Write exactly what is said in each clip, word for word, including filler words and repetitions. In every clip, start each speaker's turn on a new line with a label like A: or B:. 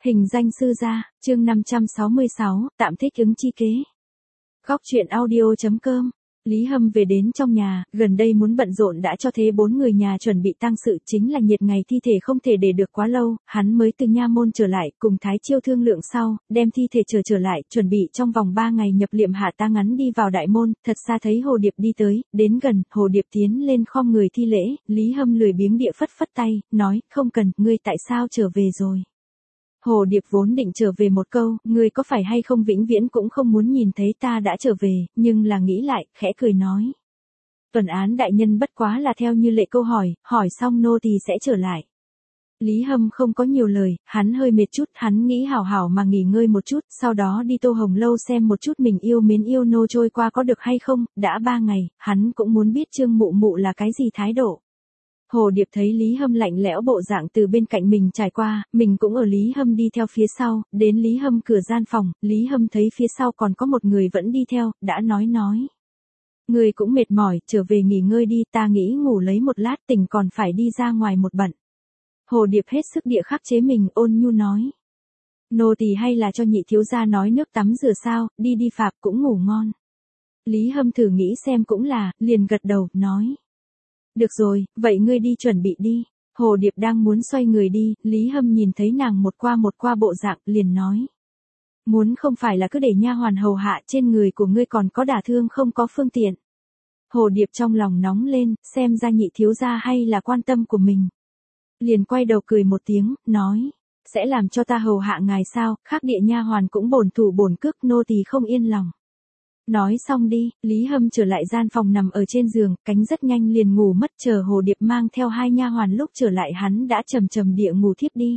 A: Hình danh sư gia, chương năm trăm sáu mươi sáu, tạm thích ứng chi kế. Góc truyện audio chấm com. Lý Hâm về đến trong nhà, gần đây muốn bận rộn đã cho thế bốn người nhà chuẩn bị tang sự, chính là nhiệt ngày thi thể không thể để được quá lâu, hắn mới từ nha môn trở lại, cùng Thái Chiêu thương lượng sau, đem thi thể trở trở lại, chuẩn bị trong vòng ba ngày nhập liệm hạ tang ngắn đi vào đại môn, thật xa thấy Hồ Điệp đi tới, đến gần, Hồ Điệp tiến lên khom người thi lễ, Lý Hâm lười biếng địa phất phất tay, nói, không cần, ngươi tại sao trở về rồi? Hồ Điệp vốn định trở về một câu, ngươi có phải hay không vĩnh viễn cũng không muốn nhìn thấy ta đã trở về, nhưng là nghĩ lại, khẽ cười nói. Tuần án đại nhân bất quá là theo như lệ câu hỏi, hỏi xong nô tỳ sẽ trở lại. Lý Hâm không có nhiều lời, hắn hơi mệt chút, hắn nghĩ hảo hảo mà nghỉ ngơi một chút, sau đó đi Tô Hồng Lâu xem một chút mình yêu mến yêu nô trôi qua có được hay không, đã ba ngày, hắn cũng muốn biết Trương Mụ Mụ là cái gì thái độ. Hồ Điệp thấy Lý Hâm lạnh lẽo bộ dạng từ bên cạnh mình trải qua, mình cũng ở Lý Hâm đi theo phía sau, đến Lý Hâm cửa gian phòng, Lý Hâm thấy phía sau còn có một người vẫn đi theo, đã nói nói. Người cũng mệt mỏi, trở về nghỉ ngơi đi, ta nghĩ ngủ lấy một lát tỉnh còn phải đi ra ngoài một bận. Hồ Điệp hết sức địa khắc chế mình ôn nhu nói. Nô tỳ hay là cho nhị thiếu gia nói nước tắm rửa sao, đi đi phạp cũng ngủ ngon. Lý Hâm thử nghĩ xem cũng là, liền gật đầu, nói. Được rồi, vậy ngươi đi chuẩn bị đi. Hồ Điệp đang muốn xoay người đi, Lý Hâm nhìn thấy nàng một qua một qua bộ dạng, liền nói. Muốn không phải là cứ để nha hoàn hầu hạ trên người của ngươi còn có đả thương không có phương tiện. Hồ Điệp trong lòng nóng lên, xem ra nhị thiếu gia hay là quan tâm của mình. Liền quay đầu cười một tiếng, nói. Sẽ làm cho ta hầu hạ ngài sao, khác địa nha hoàn cũng bổn thủ bổn cước nô tỳ không yên lòng. Nói xong đi, Lý Hâm trở lại gian phòng nằm ở trên giường, cánh rất nhanh liền ngủ mất, chờ Hồ Điệp mang theo hai nha hoàn lúc trở lại hắn đã trầm trầm địa ngủ thiếp đi.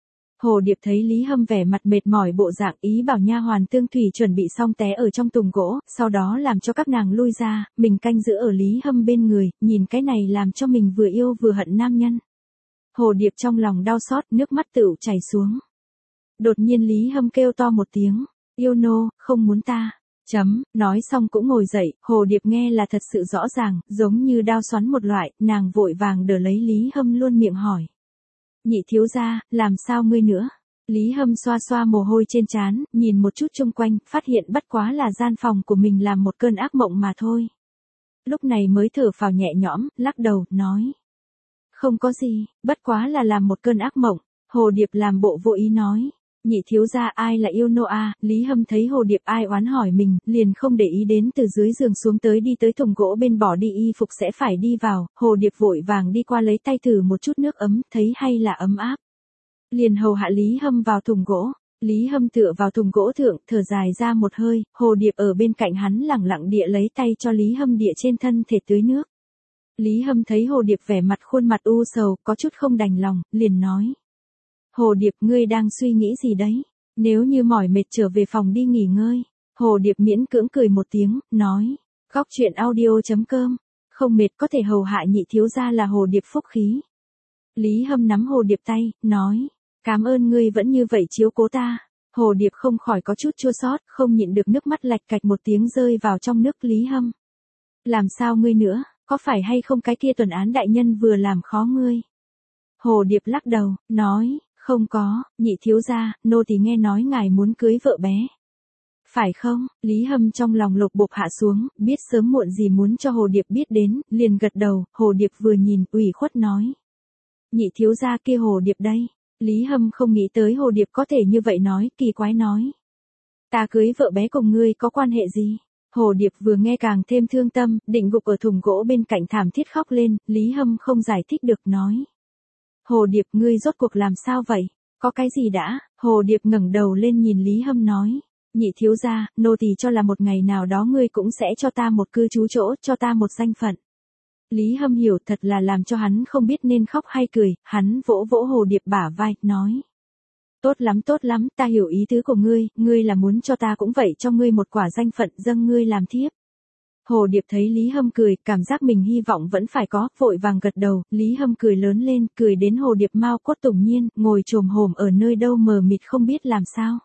A: Hồ Điệp thấy Lý Hâm vẻ mặt mệt mỏi bộ dạng ý bảo nha hoàn Tương Thủy chuẩn bị xong té ở trong tùng gỗ, sau đó làm cho các nàng lui ra, mình canh giữ ở Lý Hâm bên người, nhìn cái này làm cho mình vừa yêu vừa hận nam nhân. Hồ Điệp trong lòng đau xót, nước mắt tựu chảy xuống. Đột nhiên Lý Hâm kêu to một tiếng, yêu nô, không muốn ta. Chấm, nói xong cũng ngồi dậy, Hồ Điệp nghe là thật sự rõ ràng, giống như đao xoắn một loại, nàng vội vàng đỡ lấy Lý Hâm luôn miệng hỏi. Nhị thiếu gia, làm sao ngươi nữa? Lý Hâm xoa xoa mồ hôi trên trán, nhìn một chút chung quanh, phát hiện bất quá là gian phòng của mình làm một cơn ác mộng mà thôi. Lúc này mới thở phào nhẹ nhõm, lắc đầu, nói. Không có gì, bất quá là làm một cơn ác mộng, Hồ Điệp làm bộ vô ý nói. Nhị thiếu gia ai là yêu nô a? Lý Hâm thấy Hồ Điệp ai oán hỏi mình, liền không để ý đến từ dưới giường xuống tới đi tới thùng gỗ bên bỏ đi y phục sẽ phải đi vào, Hồ Điệp vội vàng đi qua lấy tay thử một chút nước ấm, thấy hay là ấm áp. Liền hầu hạ Lý Hâm vào thùng gỗ, Lý Hâm tựa vào thùng gỗ thượng, thở dài ra một hơi, Hồ Điệp ở bên cạnh hắn lẳng lặng địa lấy tay cho Lý Hâm địa trên thân thể tưới nước. Lý Hâm thấy Hồ Điệp vẻ mặt khuôn mặt u sầu, có chút không đành lòng, liền nói. Hồ Điệp, ngươi đang suy nghĩ gì đấy? Nếu như mỏi mệt trở về phòng đi nghỉ ngơi. Hồ Điệp miễn cưỡng cười một tiếng, nói. Góc truyện audio chấm com. Không mệt có thể hầu hạ nhị thiếu gia là Hồ Điệp phúc khí. Lý Hâm nắm Hồ Điệp tay, nói. Cảm ơn ngươi vẫn như vậy chiếu cố ta. Hồ Điệp không khỏi có chút chua xót, không nhịn được nước mắt lạch cạch một tiếng rơi vào trong nước Lý Hâm. Làm sao ngươi nữa, có phải hay không cái kia tuần án đại nhân vừa làm khó ngươi? Hồ Điệp lắc đầu, nói. Không có, nhị thiếu gia, nô tỳ nghe nói ngài muốn cưới vợ bé. Phải không? Lý Hâm trong lòng lục bục hạ xuống, biết sớm muộn gì muốn cho Hồ Điệp biết đến, liền gật đầu, Hồ Điệp vừa nhìn, ủy khuất nói. Nhị thiếu gia kia Hồ Điệp đây. Lý Hâm không nghĩ tới Hồ Điệp có thể như vậy nói, kỳ quái nói. Ta cưới vợ bé cùng ngươi có quan hệ gì? Hồ Điệp vừa nghe càng thêm thương tâm, định gục ở thùng gỗ bên cạnh thảm thiết khóc lên, Lý Hâm không giải thích được nói. Hồ Điệp ngươi rốt cuộc làm sao vậy? Có cái gì đã? Hồ Điệp ngẩng đầu lên nhìn Lý Hâm nói. Nhị thiếu gia, nô tỳ cho là một ngày nào đó ngươi cũng sẽ cho ta một cư trú chỗ, cho ta một danh phận. Lý Hâm hiểu thật là làm cho hắn không biết nên khóc hay cười, hắn vỗ vỗ Hồ Điệp bả vai, nói. Tốt lắm tốt lắm, ta hiểu ý tứ của ngươi, ngươi là muốn cho ta cũng vậy cho ngươi một quả danh phận dâng ngươi làm thiếp. Hồ Điệp thấy Lý Hâm cười, cảm giác mình hy vọng vẫn phải có, vội vàng gật đầu, Lý Hâm cười lớn lên, cười đến Hồ Điệp mau cốt tủng nhiên, ngồi chồm hổm ở nơi đâu mờ mịt không biết làm sao.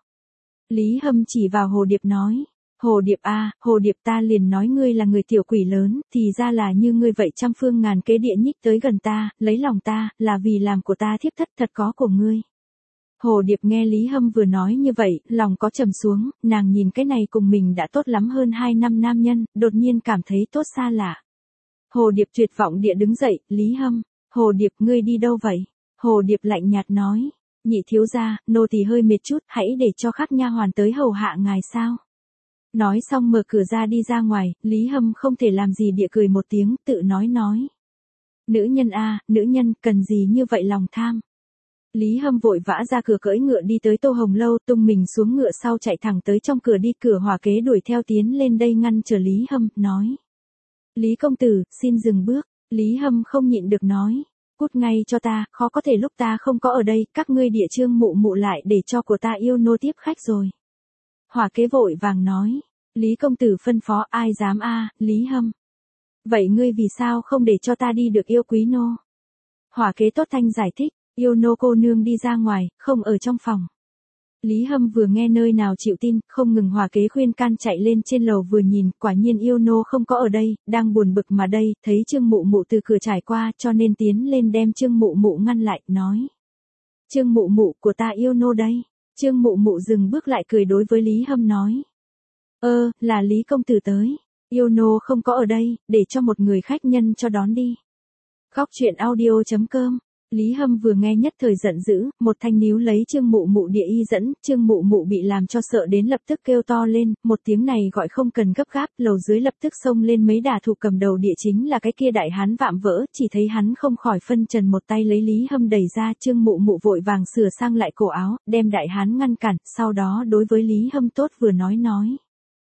A: Lý Hâm chỉ vào Hồ Điệp nói, Hồ Điệp a, Hồ Điệp ta liền nói ngươi là người tiểu quỷ lớn, thì ra là như ngươi vậy trăm phương ngàn kế địa nhích tới gần ta, lấy lòng ta, là vì làm của ta thiếp thất thật có của ngươi. Hồ Điệp nghe Lý Hâm vừa nói như vậy, lòng có trầm xuống, nàng nhìn cái này cùng mình đã tốt lắm hơn hai năm nam nhân, đột nhiên cảm thấy tốt xa lạ. Hồ Điệp tuyệt vọng địa đứng dậy, Lý Hâm, Hồ Điệp ngươi đi đâu vậy? Hồ Điệp lạnh nhạt nói, nhị thiếu gia, nô tỳ hơi mệt chút, hãy để cho khắc nha hoàn tới hầu hạ ngài sao. Nói xong mở cửa ra đi ra ngoài, Lý Hâm không thể làm gì địa cười một tiếng, tự nói nói. Nữ nhân a, nữ nhân, cần gì như vậy lòng tham. Lý Hâm vội vã ra cửa cưỡi ngựa đi tới Tô Hồng Lâu, tung mình xuống ngựa sau chạy thẳng tới trong cửa đi, cửa Hòa Kế đuổi theo tiến lên đây ngăn chờ Lý Hâm, nói. Lý công tử, xin dừng bước. Lý Hâm không nhịn được nói. Cút ngay cho ta, khó có thể lúc ta không có ở đây, các ngươi địa trương mụ mụ lại để cho của ta yêu nô tiếp khách rồi. Hòa Kế vội vàng nói. Lý công tử phân phó, ai dám a, Lý Hâm. Vậy ngươi vì sao không để cho ta đi được yêu quý nô? Hòa Kế tốt thanh giải thích. Yêu nô cô nương đi ra ngoài, không ở trong phòng. Lý Hâm vừa nghe nơi nào chịu tin, không ngừng Hòa Kế khuyên can chạy lên trên lầu vừa nhìn, quả nhiên yêu nô không có ở đây, đang buồn bực mà đây, thấy Trương Mụ Mụ từ cửa trải qua, cho nên tiến lên đem Trương Mụ Mụ ngăn lại, nói. Trương Mụ Mụ của ta yêu nô đây. Trương Mụ Mụ dừng bước lại cười đối với Lý Hâm nói. Ơ, là Lý công tử tới. Yêu nô không có ở đây, để cho một người khách nhân cho đón đi. Góc truyện audio chấm com. Lý Hâm vừa nghe nhất thời giận dữ, một thanh níu lấy Trương Mụ Mụ địa y dẫn, Trương Mụ Mụ bị làm cho sợ đến lập tức kêu to lên, một tiếng này gọi không cần gấp gáp, lầu dưới lập tức xông lên mấy đả thủ cầm đầu địa chính là cái kia đại hán vạm vỡ, chỉ thấy hắn không khỏi phân trần một tay lấy Lý Hâm đẩy ra, Trương Mụ Mụ vội vàng sửa sang lại cổ áo, đem đại hán ngăn cản, sau đó đối với Lý Hâm tốt vừa nói nói.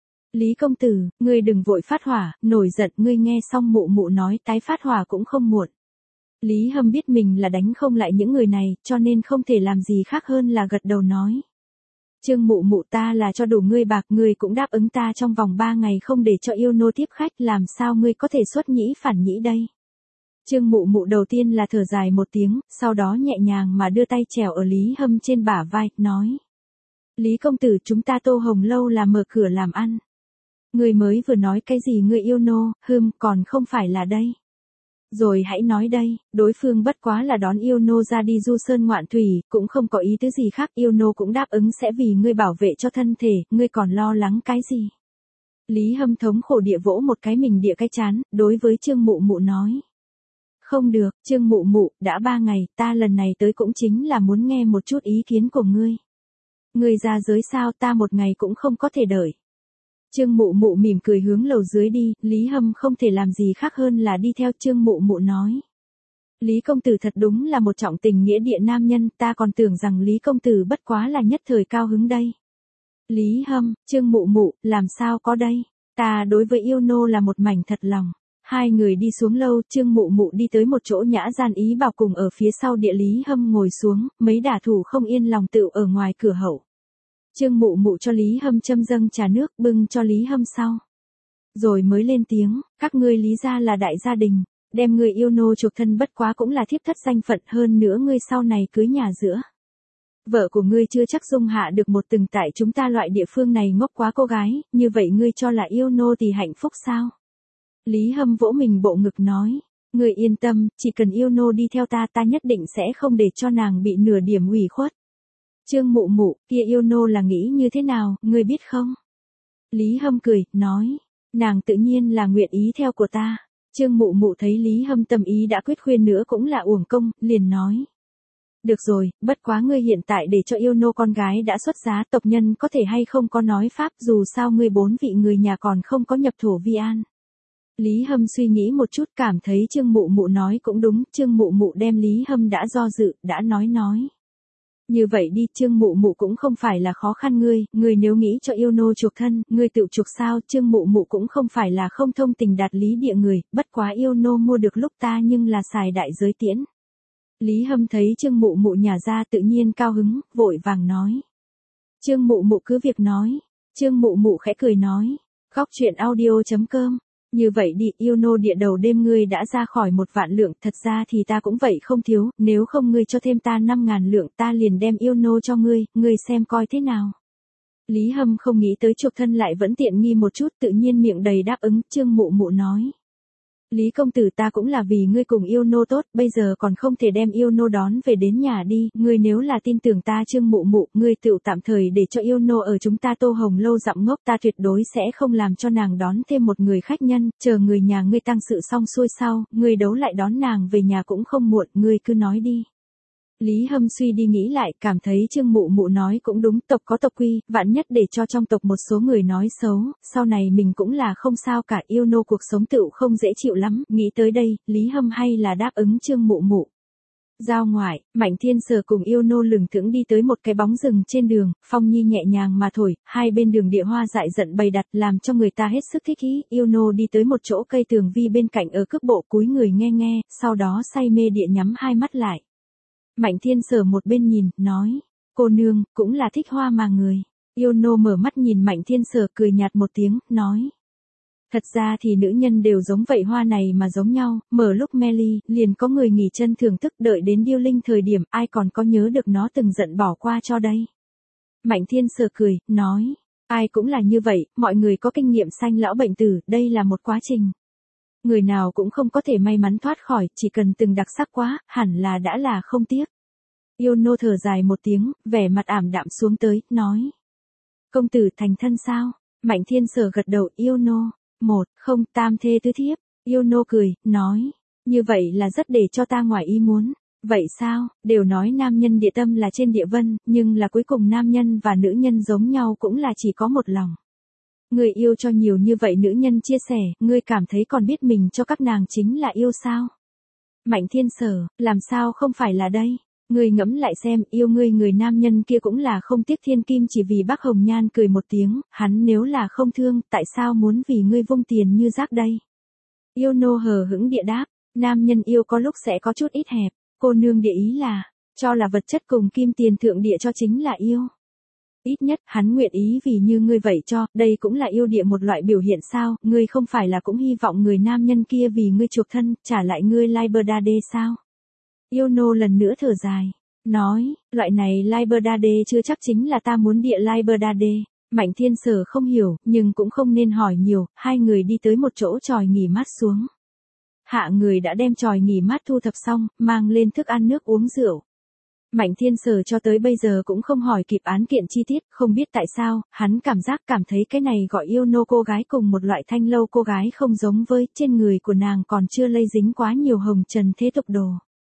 A: Lý công tử, ngươi đừng vội phát hỏa, nổi giận, ngươi nghe xong Mụ Mụ nói tái phát hỏa cũng không muộn. Lý Hâm biết mình là đánh không lại những người này, cho nên không thể làm gì khác hơn là gật đầu nói. Trương Mụ Mụ ta là cho đủ ngươi bạc, ngươi cũng đáp ứng ta trong vòng ba ngày không để cho yêu nô tiếp khách, làm sao ngươi có thể xuất nhĩ phản nhĩ đây. Trương Mụ Mụ đầu tiên là thở dài một tiếng, sau đó nhẹ nhàng mà đưa tay trèo ở Lý Hâm trên bả vai, nói. Lý công tử, chúng ta Tô Hồng Lâu là mở cửa làm ăn. Ngươi mới vừa nói cái gì ngươi yêu nô, hừm, còn không phải là đây. Rồi hãy nói đây, đối phương bất quá là đón yêu nô ra đi du sơn ngoạn thủy, cũng không có ý tứ gì khác, yêu nô cũng đáp ứng sẽ vì ngươi bảo vệ cho thân thể, ngươi còn lo lắng cái gì. Lý Hâm thống khổ địa vỗ một cái mình địa cái chán, đối với Trương Mụ Mụ nói. Không được, Trương Mụ Mụ, đã ba ngày, ta lần này tới cũng chính là muốn nghe một chút ý kiến của ngươi. Ngươi ra giới sao, ta một ngày cũng không có thể đợi. Trương Mụ Mụ mỉm cười hướng lầu dưới đi, Lý Hâm không thể làm gì khác hơn là đi theo Trương Mụ Mụ nói. Lý công tử thật đúng là một trọng tình nghĩa địa nam nhân, ta còn tưởng rằng Lý công tử bất quá là nhất thời cao hứng đây. Lý Hâm, Trương Mụ Mụ, làm sao có đây, ta đối với yêu nô là một mảnh thật lòng. Hai người đi xuống lâu, Trương Mụ Mụ đi tới một chỗ nhã gian ý bảo cùng ở phía sau địa Lý Hâm ngồi xuống, mấy đả thủ không yên lòng tựu ở ngoài cửa hậu. Trương Mụ Mụ cho Lý Hâm châm dâng trà nước bưng cho Lý Hâm sau. Rồi mới lên tiếng, các ngươi Lý gia là đại gia đình, đem người yêu nô chuộc thân bất quá cũng là thiếp thất danh phận, hơn nữa ngươi sau này cưới nhà giữa. Vợ của ngươi chưa chắc dung hạ được một từng tại chúng ta loại địa phương này ngốc quá cô gái, như vậy ngươi cho là yêu nô thì hạnh phúc sao? Lý Hâm vỗ mình bộ ngực nói, ngươi yên tâm, chỉ cần yêu nô đi theo ta ta nhất định sẽ không để cho nàng bị nửa điểm ủy khuất. Trương Mụ Mụ, kia yêu nô là nghĩ như thế nào, ngươi biết không? Lý Hâm cười, nói, nàng tự nhiên là nguyện ý theo của ta. Trương Mụ Mụ thấy Lý Hâm tâm ý đã quyết khuyên nữa cũng là uổng công, liền nói. Được rồi, bất quá ngươi hiện tại để cho yêu nô con gái đã xuất giá, tộc nhân có thể hay không có nói pháp, dù sao ngươi bốn vị người nhà còn không có nhập thổ vi an. Lý Hâm suy nghĩ một chút cảm thấy Trương Mụ Mụ nói cũng đúng, Trương Mụ Mụ đem Lý Hâm đã do dự, đã nói nói. Như vậy đi, Trương Mụ Mụ cũng không phải là khó khăn ngươi, ngươi nếu nghĩ cho yêu nô chuộc thân, ngươi tự chuộc sao, Trương Mụ Mụ cũng không phải là không thông tình đạt lý địa người, bất quá yêu nô mua được lúc ta nhưng là xài đại giới tiễn. Lý Hâm thấy Trương Mụ Mụ nhà ra tự nhiên cao hứng, vội vàng nói. Trương Mụ Mụ cứ việc nói, Trương Mụ Mụ khẽ cười nói, góc truyện audio chấm com. Như vậy đi, yêu nô địa đầu đêm ngươi đã ra khỏi một vạn lượng, thật ra thì ta cũng vậy không thiếu, nếu không ngươi cho thêm ta năm ngàn lượng ta liền đem yêu nô cho ngươi, ngươi xem coi thế nào. Lý Hâm không nghĩ tới chuộc thân lại vẫn tiện nghi một chút, tự nhiên miệng đầy đáp ứng, Trương Mụ Mụ nói. Lý công tử ta cũng là vì ngươi cùng yêu nô tốt, bây giờ còn không thể đem yêu nô đón về đến nhà đi, ngươi nếu là tin tưởng ta Trương mụ mụ, ngươi tự tạm thời để cho yêu nô ở chúng ta Tô Hồng lâu dặm ngốc, ta tuyệt đối sẽ không làm cho nàng đón thêm một người khách nhân, chờ người nhà ngươi tang sự xong xuôi sau, ngươi đấu lại đón nàng về nhà cũng không muộn, ngươi cứ nói đi. Lý Hâm suy đi nghĩ lại, cảm thấy Trương mụ mụ nói cũng đúng, tộc có tộc quy, vạn nhất để cho trong tộc một số người nói xấu, sau này mình cũng là không sao cả, yêu nô cuộc sống tựu không dễ chịu lắm, nghĩ tới đây, Lý Hâm hay là đáp ứng Trương mụ mụ. Giao ngoại, Mạnh Thiên Sở cùng yêu nô lừng thững đi tới một cái bóng rừng trên đường, phong nhi nhẹ nhàng mà thổi, hai bên đường địa hoa dại dận bày đặt làm cho người ta hết sức thích ý, yêu nô đi tới một chỗ cây tường vi bên cạnh ở cước bộ cúi người nghe nghe, sau đó say mê địa nhắm hai mắt lại. Mạnh Thiên Sở một bên nhìn, nói, cô nương, cũng là thích hoa mà người. Yêu nô mở mắt nhìn Mạnh Thiên Sở cười nhạt một tiếng, nói. Thật ra thì nữ nhân đều giống vậy, hoa này mà giống nhau, mở lúc mê ly, liền có người nghỉ chân thưởng thức, đợi đến điêu linh thời điểm, ai còn có nhớ được nó từng giận bỏ qua cho đây. Mạnh Thiên Sở cười, nói, ai cũng là như vậy, mọi người có kinh nghiệm sanh lão bệnh tử, đây là một quá trình. Người nào cũng không có thể may mắn thoát khỏi, chỉ cần từng đặc sắc quá, hẳn là đã là không tiếc. Yêu nô thở dài một tiếng, vẻ mặt ảm đạm xuống tới, nói. Công tử thành thân sao? Mạnh Thiên Sở gật đầu, yêu nô. Một, không, tam thê tứ thiếp. Yêu nô cười, nói. Như vậy là rất để cho ta ngoài ý muốn. Vậy sao, đều nói nam nhân địa tâm là trên địa vân, nhưng là cuối cùng nam nhân và nữ nhân giống nhau cũng là chỉ có một lòng. Người yêu cho nhiều như vậy nữ nhân chia sẻ, ngươi cảm thấy còn biết mình cho các nàng chính là yêu sao? Mạnh Thiên Sở, làm sao không phải là đây? Ngươi ngẫm lại xem, yêu ngươi người nam nhân kia cũng là không tiếc thiên kim chỉ vì bác Hồng Nhan cười một tiếng, hắn nếu là không thương, tại sao muốn vì ngươi vung tiền như rác đây? Yêu nô hờ hững địa đáp, nam nhân yêu có lúc sẽ có chút ít hẹp, cô nương địa ý là, cho là vật chất cùng kim tiền thượng địa cho chính là yêu. Ít nhất, hắn nguyện ý vì như ngươi vậy cho, đây cũng là yêu địa một loại biểu hiện sao, ngươi không phải là cũng hy vọng người nam nhân kia vì ngươi chuộc thân, trả lại ngươi Liberdade sao? Yêu nô lần nữa thở dài, nói, loại này Liberdade chưa chắc chính là ta muốn địa Liberdade. Mạnh Thiên Sở không hiểu, nhưng cũng không nên hỏi nhiều, hai người đi tới một chỗ chòi nghỉ mát xuống. Hạ người đã đem chòi nghỉ mát thu thập xong, mang lên thức ăn nước uống rượu. Mạnh Thiên Sở cho tới bây giờ cũng không hỏi kịp án kiện chi tiết, không biết tại sao, hắn cảm giác cảm thấy cái này gọi yêu nô cô gái cùng một loại thanh lâu cô gái không giống với, trên người của nàng còn chưa lây dính quá nhiều hồng trần thế tục đồ.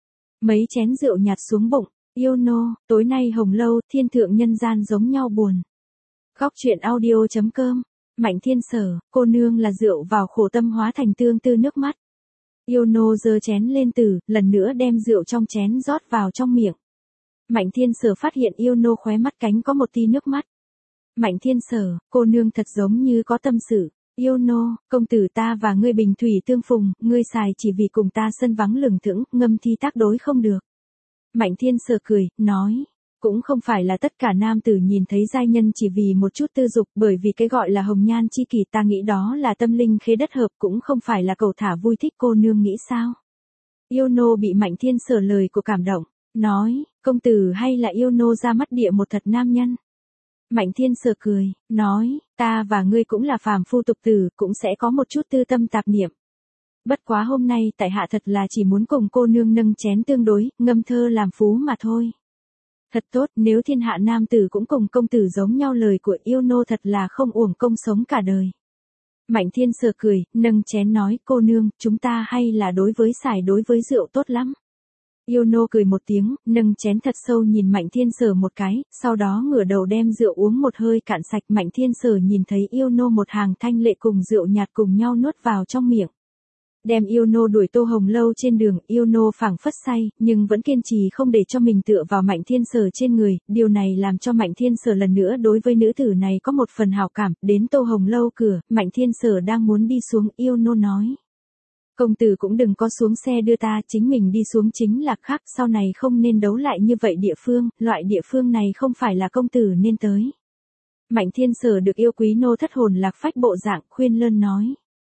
A: Mấy chén rượu nhạt xuống bụng, yêu nô, tối nay hồng lâu, thiên thượng nhân gian giống nhau buồn. Góc truyện audio chấm com, Mạnh Thiên Sở, cô nương là rượu vào khổ tâm hóa thành tương tư nước mắt. Yêu nô giơ chén lên từ, lần nữa đem rượu trong chén rót vào trong miệng. Mạnh Thiên Sở phát hiện yêu nô khóe mắt cánh có một tia nước mắt. Mạnh Thiên Sở, cô nương thật giống như có tâm sự. Yêu nô, công tử ta và ngươi bình thủy tương phùng, ngươi xài chỉ vì cùng ta sân vắng lừng thững, ngâm thi tác đối không được. Mạnh Thiên Sở cười, nói, cũng không phải là tất cả nam tử nhìn thấy giai nhân chỉ vì một chút tư dục, bởi vì cái gọi là hồng nhan chi kỷ ta nghĩ đó là tâm linh khế đất hợp, cũng không phải là cầu thả vui thích, cô nương nghĩ sao? Yêu nô bị Mạnh Thiên Sở lời của cảm động, nói, công tử hay là yêu nô ra mắt địa một thật nam nhân? Mạnh Thiên Sở cười, nói, ta và ngươi cũng là phàm phu tục tử, cũng sẽ có một chút tư tâm tạp niệm. Bất quá hôm nay tại hạ thật là chỉ muốn cùng cô nương nâng chén tương đối, ngâm thơ làm phú mà thôi. Thật tốt, nếu thiên hạ nam tử cũng cùng công tử giống nhau, lời của yêu nô thật là không uổng công sống cả đời. Mạnh Thiên Sở cười, nâng chén nói, cô nương, chúng ta hay là đối với xài đối với rượu tốt lắm. Yêu nô cười một tiếng, nâng chén thật sâu nhìn Mạnh Thiên Sở một cái, sau đó ngửa đầu đem rượu uống một hơi cạn sạch. Mạnh Thiên Sở nhìn thấy yêu nô một hàng thanh lệ cùng rượu nhạt cùng nhau nuốt vào trong miệng. Đem yêu nô đuổi Tô Hồng lâu trên đường, yêu nô phảng phất say, nhưng vẫn kiên trì không để cho mình tựa vào Mạnh Thiên Sở trên người, điều này làm cho Mạnh Thiên Sở lần nữa đối với nữ tử này có một phần hảo cảm. Đến Tô Hồng lâu cửa, Mạnh Thiên Sở đang muốn đi xuống, yêu nô nói. Công tử cũng đừng có xuống xe đưa ta, chính mình đi xuống chính là khác, sau này không nên đấu lại như vậy địa phương, loại địa phương này không phải là công tử nên tới. Mạnh Thiên Sở được yêu quý nô thất hồn lạc phách bộ dạng, khuyên lơn nói.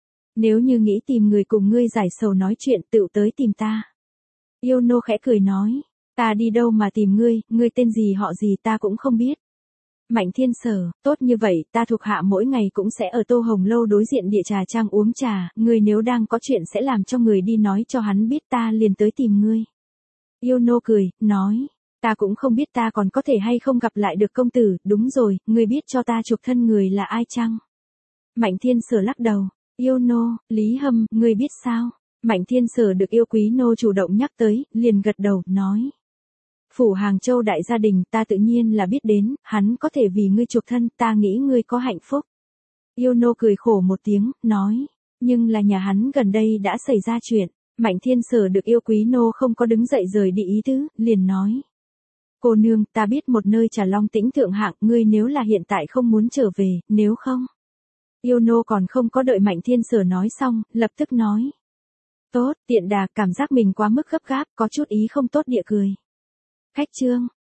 A: Nếu như nghĩ tìm người cùng ngươi giải sầu nói chuyện, tựu tới tìm ta. Yêu nô khẽ cười nói, ta đi đâu mà tìm ngươi, ngươi tên gì họ gì ta cũng không biết. Mạnh Thiên Sở, tốt như vậy, ta thuộc hạ mỗi ngày cũng sẽ ở Tô Hồng Lâu đối diện địa trà trang uống trà, người nếu đang có chuyện sẽ làm cho người đi nói cho hắn biết ta liền tới tìm ngươi. Yêu nô cười, nói, ta cũng không biết ta còn có thể hay không gặp lại được công tử, đúng rồi, ngươi biết cho ta chuộc thân người là ai chăng? Mạnh Thiên Sở lắc đầu, yêu nô, Lý Hâm, ngươi biết sao? Mạnh Thiên Sở được yêu quý nô chủ động nhắc tới, liền gật đầu, nói. Phủ Hàng Châu đại gia đình ta tự nhiên là biết đến, hắn có thể vì ngươi chuộc thân, ta nghĩ ngươi có hạnh phúc. Yêu nô cười khổ một tiếng, nói, nhưng là nhà hắn gần đây đã xảy ra chuyện. Mạnh Thiên Sở được yêu quý nô không có đứng dậy rời đi ý tứ, liền nói. Cô nương, ta biết một nơi Trà Long Tĩnh thượng hạng, ngươi nếu là hiện tại không muốn trở về, nếu không. Yêu nô còn không có đợi Mạnh Thiên Sở nói xong, lập tức nói. Tốt, tiện đà, cảm giác mình quá mức gấp gáp, có chút ý không tốt địa cười. Khách trương.